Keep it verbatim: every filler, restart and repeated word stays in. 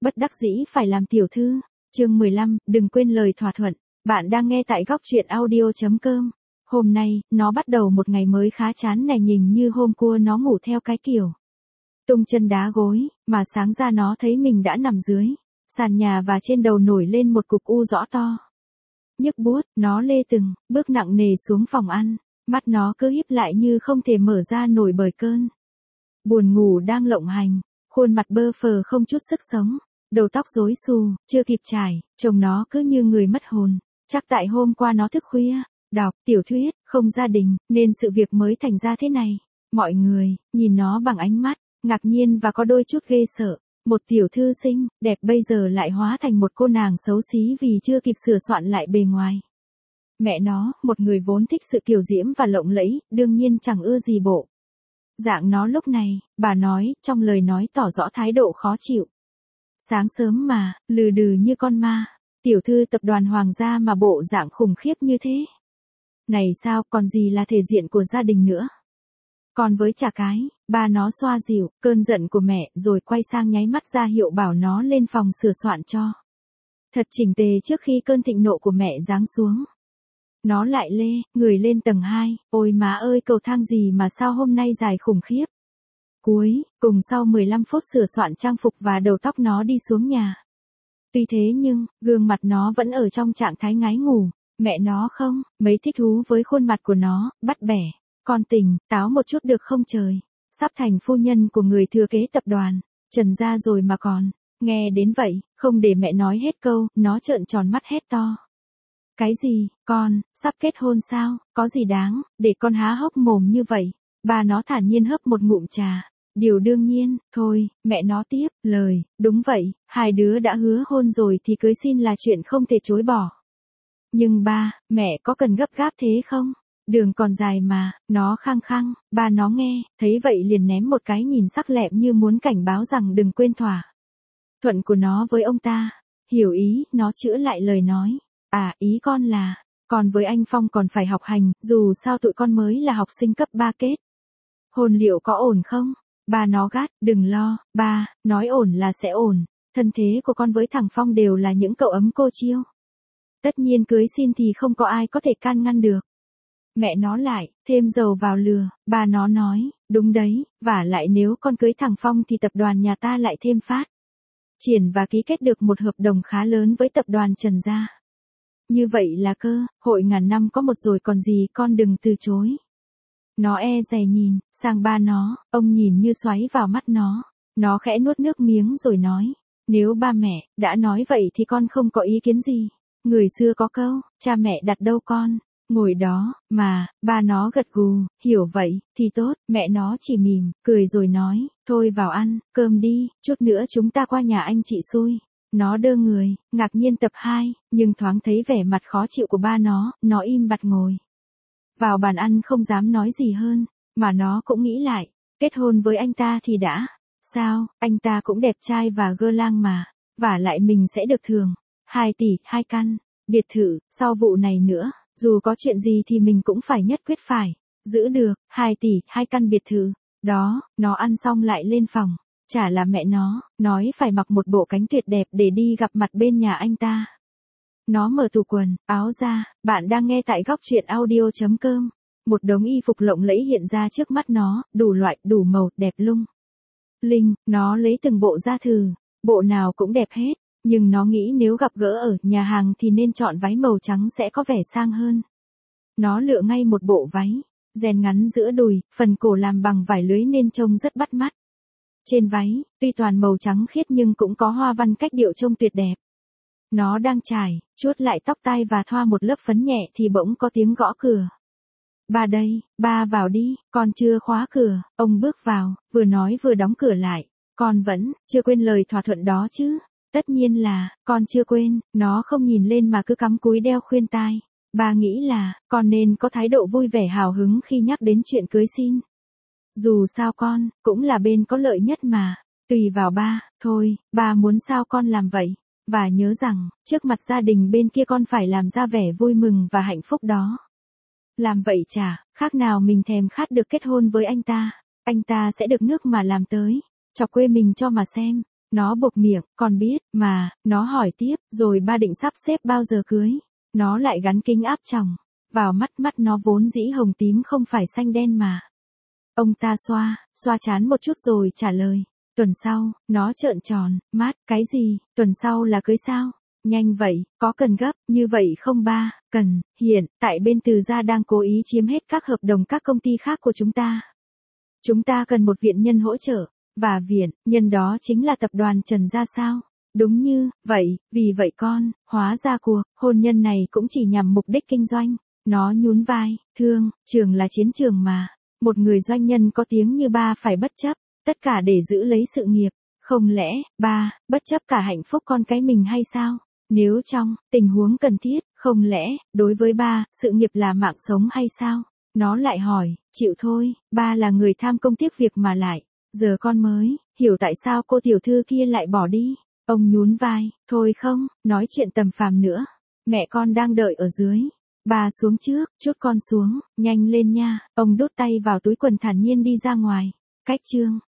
bất đắc dĩ phải làm tiểu thư. Chương mười lăm, đừng quên lời thỏa thuận. Bạn đang nghe tại góc truyện audio chấm com. Hôm nay, nó bắt đầu một ngày mới khá chán này, nhìn như hôm qua nó ngủ theo cái kiểu tung chân đá gối, mà sáng ra nó thấy mình đã nằm dưới sàn nhà và trên đầu nổi lên một cục u rõ to. Nhức buốt, nó lê từng bước nặng nề xuống phòng ăn, mắt nó cứ híp lại như không thể mở ra nổi bởi cơn buồn ngủ đang lộng hành, khuôn mặt bơ phờ không chút sức sống, đầu tóc rối xù, chưa kịp trải, trông nó cứ như người mất hồn. Chắc tại hôm qua nó thức khuya, đọc tiểu thuyết, không gia đình, nên sự việc mới thành ra thế này. Mọi người nhìn nó bằng ánh mắt ngạc nhiên và có đôi chút ghê sợ. Một tiểu thư xinh, đẹp bây giờ lại hóa thành một cô nàng xấu xí vì chưa kịp sửa soạn lại bề ngoài. Mẹ nó, một người vốn thích sự kiều diễm và lộng lẫy, đương nhiên chẳng ưa gì bộ dạng nó lúc này, bà nói, trong lời nói tỏ rõ thái độ khó chịu. Sáng sớm mà, lừ đừ như con ma, tiểu thư tập đoàn hoàng gia mà bộ dạng khủng khiếp như thế. Này sao, còn gì là thể diện của gia đình nữa. Còn với chả cái, ba nó xoa dịu cơn giận của mẹ rồi quay sang nháy mắt ra hiệu bảo nó lên phòng sửa soạn cho thật chỉnh tề trước khi cơn thịnh nộ của mẹ giáng xuống. Nó lại lê người lên tầng hai, ôi má ơi, cầu thang gì mà sao hôm nay dài khủng khiếp. Cuối cùng sau mười lăm phút sửa soạn trang phục và đầu tóc nó đi xuống nhà. Tuy thế nhưng, gương mặt nó vẫn ở trong trạng thái ngái ngủ. Mẹ nó không mấy thích thú với khuôn mặt của nó, bắt bẻ. Con tỉnh táo một chút được không trời. Sắp thành phu nhân của người thừa kế tập đoàn Trần gia rồi mà còn. Nghe đến vậy, không để mẹ nói hết câu, nó trợn tròn mắt hét to. Cái gì, con, sắp kết hôn sao, có gì đáng, để con há hốc mồm như vậy. Bà nó thản nhiên hớp một ngụm trà. Điều đương nhiên, thôi, mẹ nó tiếp, lời, đúng vậy, hai đứa đã hứa hôn rồi thì cưới xin là chuyện không thể chối bỏ. Nhưng ba, mẹ có cần gấp gáp thế không? Đường còn dài mà, nó khăng khăng, ba nó nghe, thấy vậy liền ném một cái nhìn sắc lẹm như muốn cảnh báo rằng đừng quên thỏa thuận của nó với ông ta. Hiểu ý, nó chữa lại lời nói. À, ý con là, còn với anh Phong còn phải học hành, dù sao tụi con mới là học sinh cấp ba kết hôn liệu có ổn không? Ba nó gắt, đừng lo, ba, nói ổn là sẽ ổn. Thân thế của con với thằng Phong đều là những cậu ấm cô chiêu. Tất nhiên cưới xin thì không có ai có thể can ngăn được. Mẹ nó lại, thêm dầu vào lửa, ba nó nói, đúng đấy, vả lại nếu con cưới thằng Phong thì tập đoàn nhà ta lại thêm phát triển và ký kết được một hợp đồng khá lớn với tập đoàn Trần gia. Như vậy là cơ, hội ngàn năm có một rồi còn gì, con đừng từ chối. Nó e dè nhìn sang ba nó, ông nhìn như xoáy vào mắt nó. Nó khẽ nuốt nước miếng rồi nói, nếu ba mẹ đã nói vậy thì con không có ý kiến gì. Người xưa có câu, cha mẹ đặt đâu con ngồi đó, mà, ba nó gật gù, hiểu vậy, thì tốt. Mẹ nó chỉ mỉm, cười rồi nói, thôi vào ăn, cơm đi, chút nữa chúng ta qua nhà anh chị xui. Nó đơ người, ngạc nhiên tập hai, nhưng thoáng thấy vẻ mặt khó chịu của ba nó, nó im bặt ngồi vào bàn ăn không dám nói gì hơn, mà nó cũng nghĩ lại, kết hôn với anh ta thì đã, sao, anh ta cũng đẹp trai và gơ lang mà, vả lại mình sẽ được thưởng hai tỷ, hai căn biệt thự, sau vụ này nữa, dù có chuyện gì thì mình cũng phải nhất quyết phải giữ được hai tỷ, hai căn biệt thự. Đó, nó ăn xong lại lên phòng, chả là mẹ nó, nói phải mặc một bộ cánh tuyệt đẹp để đi gặp mặt bên nhà anh ta. Nó mở tủ quần, áo ra, bạn đang nghe tại góc truyện audio chấm com. Một đống y phục lộng lẫy hiện ra trước mắt nó, đủ loại, đủ màu, đẹp lung linh. Nó lấy từng bộ ra thử, bộ nào cũng đẹp hết, nhưng nó nghĩ nếu gặp gỡ ở nhà hàng thì nên chọn váy màu trắng sẽ có vẻ sang hơn. Nó lựa ngay một bộ váy ren ngắn giữa đùi, phần cổ làm bằng vải lưới nên trông rất bắt mắt. Trên váy, tuy toàn màu trắng khiết nhưng cũng có hoa văn cách điệu trông tuyệt đẹp. Nó đang trải, chuốt lại tóc tai và thoa một lớp phấn nhẹ thì bỗng có tiếng gõ cửa. Ba đây, ba vào đi, con chưa khóa cửa. Ông bước vào, vừa nói vừa đóng cửa lại. Con vẫn chưa quên lời thỏa thuận đó chứ? Tất nhiên là, con chưa quên. Nó không nhìn lên mà cứ cắm cúi đeo khuyên tai. Ba nghĩ là, con nên có thái độ vui vẻ hào hứng khi nhắc đến chuyện cưới xin. Dù sao con, cũng là bên có lợi nhất mà. Tùy vào ba, thôi, ba muốn sao con làm vậy. Và nhớ rằng, trước mặt gia đình bên kia con phải làm ra vẻ vui mừng và hạnh phúc đó. Làm vậy chả khác nào mình thèm khát được kết hôn với anh ta. Anh ta sẽ được nước mà làm tới. Chọc quê mình cho mà xem. Nó buộc miệng, con biết, mà, nó hỏi tiếp, rồi ba định sắp xếp bao giờ cưới. Nó lại gắn kính áp tròng. Vào mắt mắt nó vốn dĩ hồng tím không phải xanh đen mà. Ông ta xoa, xoa chán một chút rồi trả lời. Tuần sau, nó trợn tròn, mát, cái gì, tuần sau là cưới sao? Nhanh vậy, có cần gấp, như vậy không ba, cần, hiện, tại bên Từ gia đang cố ý chiếm hết các hợp đồng các công ty khác của chúng ta. Chúng ta cần một viện nhân hỗ trợ, và viện, nhân đó chính là tập đoàn Trần gia sao? Đúng như, vậy, vì vậy con, hóa ra cuộc, hôn nhân này cũng chỉ nhằm mục đích kinh doanh. Nó nhún vai, thương, trường là chiến trường mà. Một người doanh nhân có tiếng như ba phải bất chấp, tất cả để giữ lấy sự nghiệp. Không lẽ, ba, bất chấp cả hạnh phúc con cái mình hay sao? Nếu trong tình huống cần thiết, không lẽ, đối với ba, sự nghiệp là mạng sống hay sao? Nó lại hỏi, chịu thôi, ba là người tham công tiếc việc mà lại. Giờ con mới, hiểu tại sao cô tiểu thư kia lại bỏ đi. Ông nhún vai, thôi không, nói chuyện tầm phàm nữa. Mẹ con đang đợi ở dưới. Bà xuống trước, chút con xuống, nhanh lên nha. Ông đút tay vào túi quần thản nhiên đi ra ngoài. Cách chương